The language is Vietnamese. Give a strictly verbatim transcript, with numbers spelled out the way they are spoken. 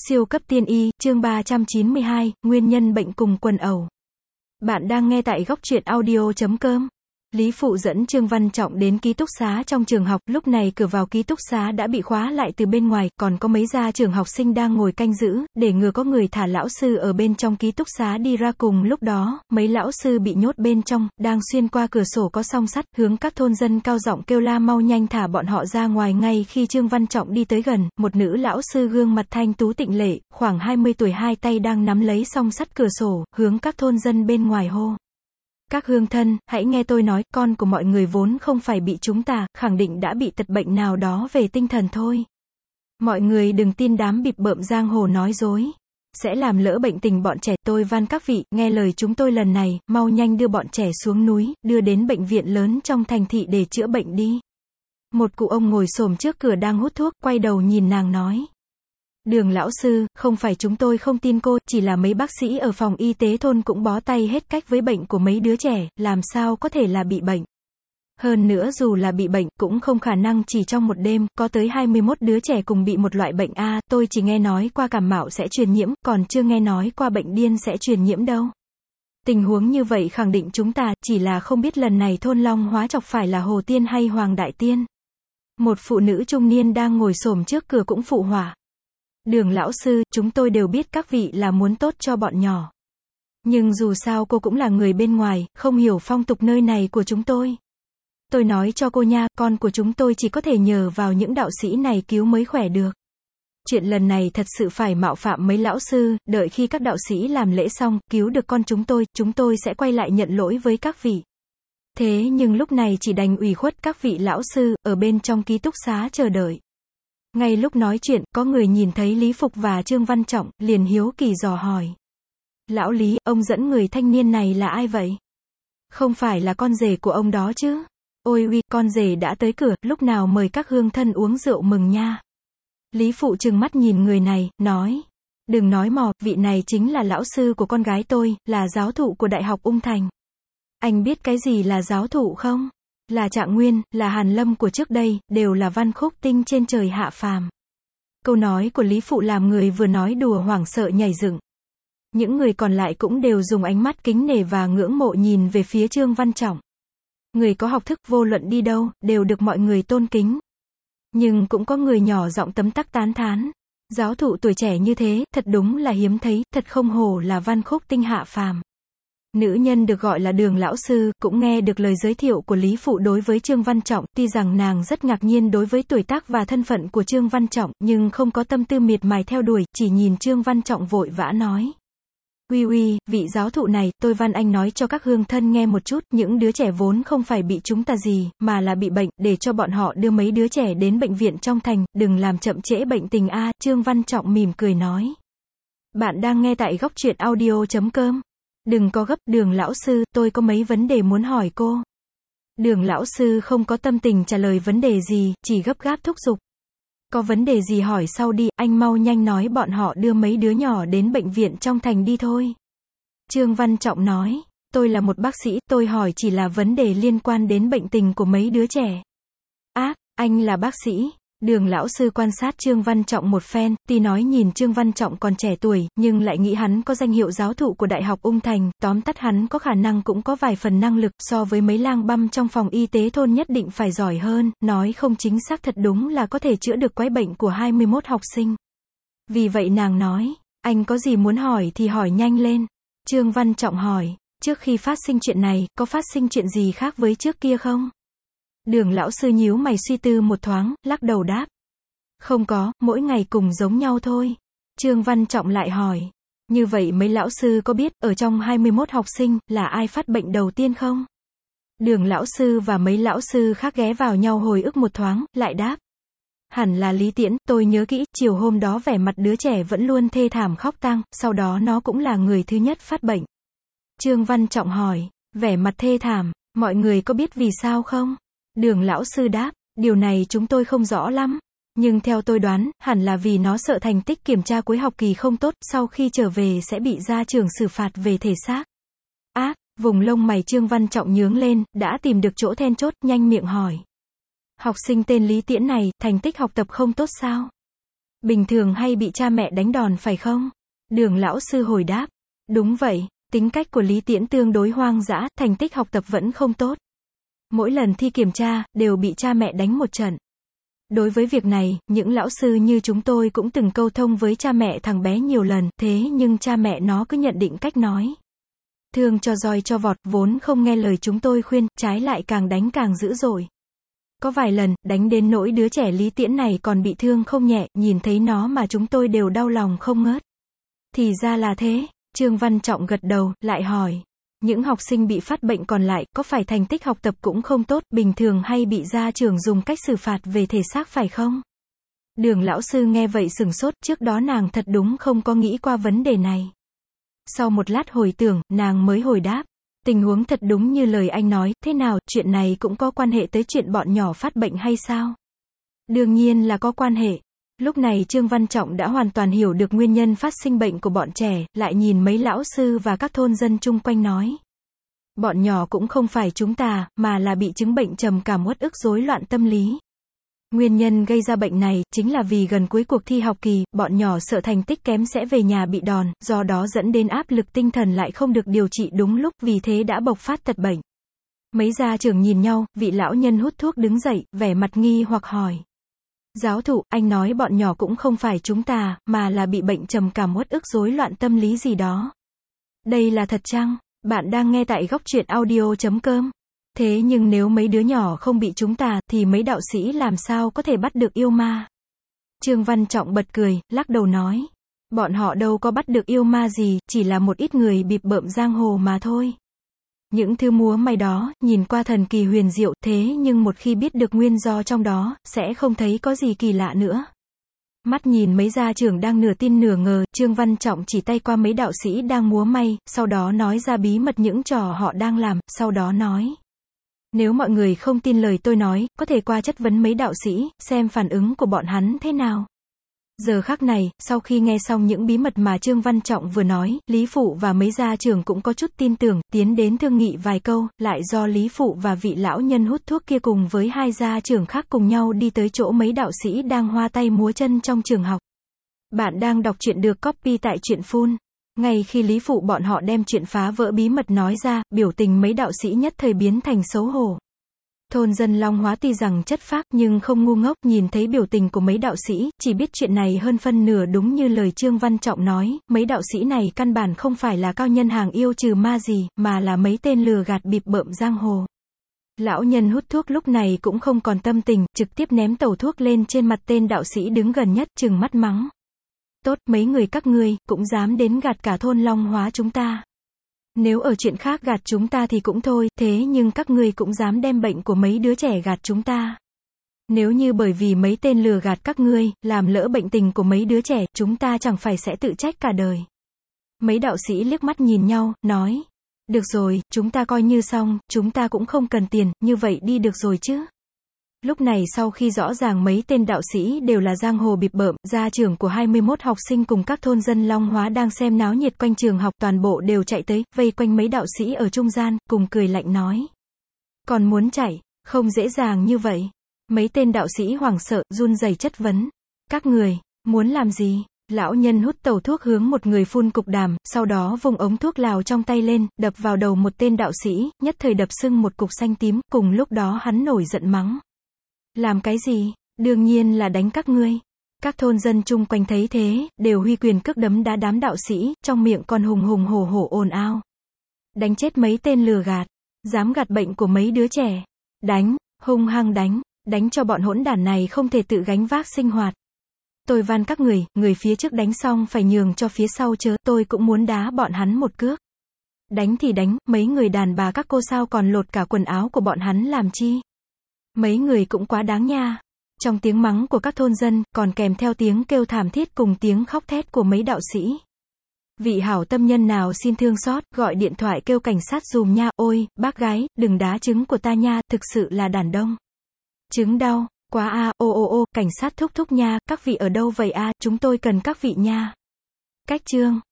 Siêu cấp tiên y, chương ba trăm chín mươi hai, nguyên nhân bệnh cùng quần ẩu. Bạn đang nghe tại góc truyện audio chấm com. Lý Phụ dẫn Trương Văn Trọng đến ký túc xá trong trường học, lúc này cửa vào ký túc xá đã bị khóa lại từ bên ngoài, còn có mấy gia trưởng học sinh đang ngồi canh giữ, để ngừa có người thả lão sư ở bên trong ký túc xá đi ra. Cùng lúc đó, mấy lão sư bị nhốt bên trong, đang xuyên qua cửa sổ có song sắt, hướng các thôn dân cao giọng kêu la mau nhanh thả bọn họ ra ngoài. Ngay khi Trương Văn Trọng đi tới gần, một nữ lão sư gương mặt thanh tú tịnh lệ, khoảng hai mươi tuổi, hai tay đang nắm lấy song sắt cửa sổ, hướng các thôn dân bên ngoài hô. Các hương thân, hãy nghe tôi nói, con của mọi người vốn không phải bị chúng ta, khẳng định đã bị tật bệnh nào đó về tinh thần thôi. Mọi người đừng tin đám bịp bợm giang hồ nói dối. Sẽ làm lỡ bệnh tình bọn trẻ, tôi van các vị, nghe lời chúng tôi lần này, mau nhanh đưa bọn trẻ xuống núi, đưa đến bệnh viện lớn trong thành thị để chữa bệnh đi. Một cụ ông ngồi xổm trước cửa đang hút thuốc, quay đầu nhìn nàng nói. Đường lão sư, không phải chúng tôi không tin cô, chỉ là mấy bác sĩ ở phòng y tế thôn cũng bó tay hết cách với bệnh của mấy đứa trẻ, làm sao có thể là bị bệnh. Hơn nữa dù là bị bệnh, cũng không khả năng chỉ trong một đêm, có tới hai mươi mốt đứa trẻ cùng bị một loại bệnh A, tôi chỉ nghe nói qua cảm mạo sẽ truyền nhiễm, còn chưa nghe nói qua bệnh điên sẽ truyền nhiễm đâu. Tình huống như vậy khẳng định chúng ta, chỉ là không biết lần này thôn Long Hóa chọc phải là Hồ Tiên hay Hoàng Đại Tiên. Một phụ nữ trung niên đang ngồi xổm trước cửa cũng phụ họa. Đường lão sư, chúng tôi đều biết các vị là muốn tốt cho bọn nhỏ. Nhưng dù sao cô cũng là người bên ngoài, không hiểu phong tục nơi này của chúng tôi. Tôi nói cho cô nha, con của chúng tôi chỉ có thể nhờ vào những đạo sĩ này cứu mới khỏe được. Chuyện lần này thật sự phải mạo phạm mấy lão sư, đợi khi các đạo sĩ làm lễ xong, cứu được con chúng tôi, chúng tôi sẽ quay lại nhận lỗi với các vị. Thế nhưng lúc này chỉ đành ủy khuất các vị lão sư, ở bên trong ký túc xá chờ đợi. Ngay lúc nói chuyện, có người nhìn thấy Lý Phục và Trương Văn Trọng, liền hiếu kỳ dò hỏi. Lão Lý, ông dẫn người thanh niên này là ai vậy? Không phải là con rể của ông đó chứ? Ôi uy, con rể đã tới cửa, lúc nào mời các hương thân uống rượu mừng nha. Lý Phụ trừng mắt nhìn người này, nói. Đừng nói mò, vị này chính là lão sư của con gái tôi, là giáo thụ của Đại học Ung Thành. Anh biết cái gì là giáo thụ không? Là Trạng Nguyên, là Hàn Lâm của trước đây, đều là văn khúc tinh trên trời hạ phàm. Câu nói của Lý Phụ làm người vừa nói đùa hoảng sợ nhảy dựng. Những người còn lại cũng đều dùng ánh mắt kính nể và ngưỡng mộ nhìn về phía Trương Văn Trọng. Người có học thức vô luận đi đâu, đều được mọi người tôn kính. Nhưng cũng có người nhỏ giọng tấm tắc tán thán. Giáo thụ tuổi trẻ như thế, thật đúng là hiếm thấy, thật không hổ là văn khúc tinh hạ phàm. Nữ nhân được gọi là Đường lão sư, cũng nghe được lời giới thiệu của Lý Phụ đối với Trương Văn Trọng, tuy rằng nàng rất ngạc nhiên đối với tuổi tác và thân phận của Trương Văn Trọng, nhưng không có tâm tư miệt mài theo đuổi, chỉ nhìn Trương Văn Trọng vội vã nói. Uy uy, vị giáo thụ này, tôi van anh nói cho các hương thân nghe một chút, những đứa trẻ vốn không phải bị chúng ta gì, mà là bị bệnh, để cho bọn họ đưa mấy đứa trẻ đến bệnh viện trong thành, đừng làm chậm trễ bệnh tình a. Trương Văn Trọng mỉm cười nói. Bạn đang nghe tại góc truyện audio chấm com. Đừng có gấp, Đường lão sư, tôi có mấy vấn đề muốn hỏi cô. Đường lão sư không có tâm tình trả lời vấn đề gì, chỉ gấp gáp thúc giục. Có vấn đề gì hỏi sau đi, anh mau nhanh nói bọn họ đưa mấy đứa nhỏ đến bệnh viện trong thành đi thôi. Trương Văn Trọng nói, tôi là một bác sĩ, tôi hỏi chỉ là vấn đề liên quan đến bệnh tình của mấy đứa trẻ. Á, anh là bác sĩ. Đường lão sư quan sát Trương Văn Trọng một phen, tuy nói nhìn Trương Văn Trọng còn trẻ tuổi, nhưng lại nghĩ hắn có danh hiệu giáo thụ của Đại học Ung Thành, tóm tắt hắn có khả năng cũng có vài phần năng lực, so với mấy lang băm trong phòng y tế thôn nhất định phải giỏi hơn, nói không chính xác thật đúng là có thể chữa được quái bệnh của hai mươi mốt học sinh. Vì vậy nàng nói, anh có gì muốn hỏi thì hỏi nhanh lên. Trương Văn Trọng hỏi, trước khi phát sinh chuyện này, có phát sinh chuyện gì khác với trước kia không? Đường lão sư nhíu mày suy tư một thoáng, lắc đầu đáp. Không có, mỗi ngày cùng giống nhau thôi. Trương Văn Trọng lại hỏi. Như vậy mấy lão sư có biết, ở trong hai mươi mốt học sinh, là ai phát bệnh đầu tiên không? Đường lão sư và mấy lão sư khác ghé vào nhau hồi ức một thoáng, lại đáp. Hẳn là Lý Tiễn, tôi nhớ kỹ, chiều hôm đó vẻ mặt đứa trẻ vẫn luôn thê thảm khóc tang, sau đó nó cũng là người thứ nhất phát bệnh. Trương Văn Trọng hỏi, vẻ mặt thê thảm, mọi người có biết vì sao không? Đường lão sư đáp, điều này chúng tôi không rõ lắm, nhưng theo tôi đoán, hẳn là vì nó sợ thành tích kiểm tra cuối học kỳ không tốt, sau khi trở về sẽ bị gia trưởng xử phạt về thể xác. Á, vùng lông mày Trương Văn Trọng nhướng lên, đã tìm được chỗ then chốt, nhanh miệng hỏi. Học sinh tên Lý Tiễn này, thành tích học tập không tốt sao? Bình thường hay bị cha mẹ đánh đòn phải không? Đường lão sư hồi đáp. Đúng vậy, tính cách của Lý Tiễn tương đối hoang dã, thành tích học tập vẫn không tốt. Mỗi lần thi kiểm tra, đều bị cha mẹ đánh một trận. Đối với việc này, những lão sư như chúng tôi cũng từng câu thông với cha mẹ thằng bé nhiều lần, thế nhưng cha mẹ nó cứ nhận định cách nói. Thương cho roi cho vọt, vốn không nghe lời chúng tôi khuyên, trái lại càng đánh càng dữ dội. Có vài lần, đánh đến nỗi đứa trẻ Lý Tiễn này còn bị thương không nhẹ, nhìn thấy nó mà chúng tôi đều đau lòng không ngớt. Thì ra là thế, Trương Văn Trọng gật đầu, lại hỏi. Những học sinh bị phát bệnh còn lại, có phải thành tích học tập cũng không tốt, bình thường hay bị gia trưởng dùng cách xử phạt về thể xác phải không? Đường lão sư nghe vậy sửng sốt, trước đó nàng thật đúng không có nghĩ qua vấn đề này. Sau một lát hồi tưởng, nàng mới hồi đáp. Tình huống thật đúng như lời anh nói, thế nào, chuyện này cũng có quan hệ tới chuyện bọn nhỏ phát bệnh hay sao? Đương nhiên là có quan hệ. Lúc này Trương Văn Trọng đã hoàn toàn hiểu được nguyên nhân phát sinh bệnh của bọn trẻ, lại nhìn mấy lão sư và các thôn dân chung quanh nói. Bọn nhỏ cũng không phải chúng ta, mà là bị chứng bệnh trầm cảm uất ức rối loạn tâm lý. Nguyên nhân gây ra bệnh này, chính là vì gần cuối cuộc thi học kỳ, bọn nhỏ sợ thành tích kém sẽ về nhà bị đòn, do đó dẫn đến áp lực tinh thần lại không được điều trị đúng lúc, vì thế đã bộc phát tật bệnh. Mấy gia trưởng nhìn nhau, vị lão nhân hút thuốc đứng dậy, vẻ mặt nghi hoặc hỏi. Giáo thụ, anh nói bọn nhỏ cũng không phải chúng ta, mà là bị bệnh trầm cảm uất ức rối loạn tâm lý gì đó. Đây là thật chăng? Bạn đang nghe tại góc truyện audio chấm com. Thế nhưng nếu mấy đứa nhỏ không bị chúng ta, thì mấy đạo sĩ làm sao có thể bắt được yêu ma? Trương Văn Trọng bật cười, lắc đầu nói. Bọn họ đâu có bắt được yêu ma gì, chỉ là một ít người bịp bợm giang hồ mà thôi. Những thứ múa may đó, nhìn qua thần kỳ huyền diệu, thế nhưng một khi biết được nguyên do trong đó, sẽ không thấy có gì kỳ lạ nữa. Mắt nhìn mấy gia trưởng đang nửa tin nửa ngờ, Trương Văn Trọng chỉ tay qua mấy đạo sĩ đang múa may, sau đó nói ra bí mật những trò họ đang làm, sau đó nói. Nếu mọi người không tin lời tôi nói, có thể qua chất vấn mấy đạo sĩ, xem phản ứng của bọn hắn thế nào. Giờ khắc này, sau khi nghe xong những bí mật mà Trương Văn Trọng vừa nói, Lý Phụ và mấy gia trưởng cũng có chút tin tưởng, tiến đến thương nghị vài câu, lại do Lý Phụ và vị lão nhân hút thuốc kia cùng với hai gia trưởng khác cùng nhau đi tới chỗ mấy đạo sĩ đang hoa tay múa chân trong trường học. Bạn đang đọc truyện được copy tại truyện phun. Ngay khi Lý Phụ bọn họ đem chuyện phá vỡ bí mật nói ra, biểu tình mấy đạo sĩ nhất thời biến thành xấu hổ. Thôn dân Long Hóa tuy rằng chất phác nhưng không ngu ngốc, nhìn thấy biểu tình của mấy đạo sĩ, chỉ biết chuyện này hơn phân nửa đúng như lời Trương Văn Trọng nói, mấy đạo sĩ này căn bản không phải là cao nhân hàng yêu trừ ma gì, mà là mấy tên lừa gạt bịp bợm giang hồ. Lão nhân hút thuốc lúc này cũng không còn tâm tình, trực tiếp ném tẩu thuốc lên trên mặt tên đạo sĩ đứng gần nhất, trừng mắt mắng. Tốt, mấy người các ngươi, cũng dám đến gạt cả thôn Long Hóa chúng ta. Nếu ở chuyện khác gạt chúng ta thì cũng thôi, thế nhưng các ngươi cũng dám đem bệnh của mấy đứa trẻ gạt chúng ta. Nếu như bởi vì mấy tên lừa gạt các ngươi, làm lỡ bệnh tình của mấy đứa trẻ, chúng ta chẳng phải sẽ tự trách cả đời. Mấy đạo sĩ liếc mắt nhìn nhau, nói. Được rồi, chúng ta coi như xong, chúng ta cũng không cần tiền, như vậy đi được rồi chứ. Lúc này sau khi rõ ràng mấy tên đạo sĩ đều là giang hồ bịp bợm, gia trưởng của hai mươi mốt học sinh cùng các thôn dân Long Hóa đang xem náo nhiệt quanh trường học, toàn bộ đều chạy tới, vây quanh mấy đạo sĩ ở trung gian, cùng cười lạnh nói. Còn muốn chạy, không dễ dàng như vậy. Mấy tên đạo sĩ hoảng sợ, run rẩy chất vấn. Các người, muốn làm gì? Lão nhân hút tẩu thuốc hướng một người phun cục đàm, sau đó vùng ống thuốc lào trong tay lên, đập vào đầu một tên đạo sĩ, nhất thời đập sưng một cục xanh tím, cùng lúc đó hắn nổi giận mắng. Làm cái gì? Đương nhiên là đánh các ngươi. Các thôn dân chung quanh thấy thế, đều huy quyền cước đấm đá đám đạo sĩ, trong miệng còn hùng hùng hổ hổ ồn ào. Đánh chết mấy tên lừa gạt, dám gạt bệnh của mấy đứa trẻ. Đánh, hung hăng đánh, đánh cho bọn hỗn đản này không thể tự gánh vác sinh hoạt. Tôi van các người, người phía trước đánh xong phải nhường cho phía sau chớ, tôi cũng muốn đá bọn hắn một cước. Đánh thì đánh, mấy người đàn bà các cô sao còn lột cả quần áo của bọn hắn làm chi? Mấy người cũng quá đáng nha. Trong tiếng mắng của các thôn dân, còn kèm theo tiếng kêu thảm thiết cùng tiếng khóc thét của mấy đạo sĩ. Vị hảo tâm nhân nào xin thương xót, gọi điện thoại kêu cảnh sát dùm nha, ôi, bác gái, đừng đá trứng của ta nha, thực sự là đàn đông. Trứng đau, quá a, à, ô ô ô, cảnh sát thúc thúc nha, các vị ở đâu vậy a, à? Chúng tôi cần các vị nha. Cách chương.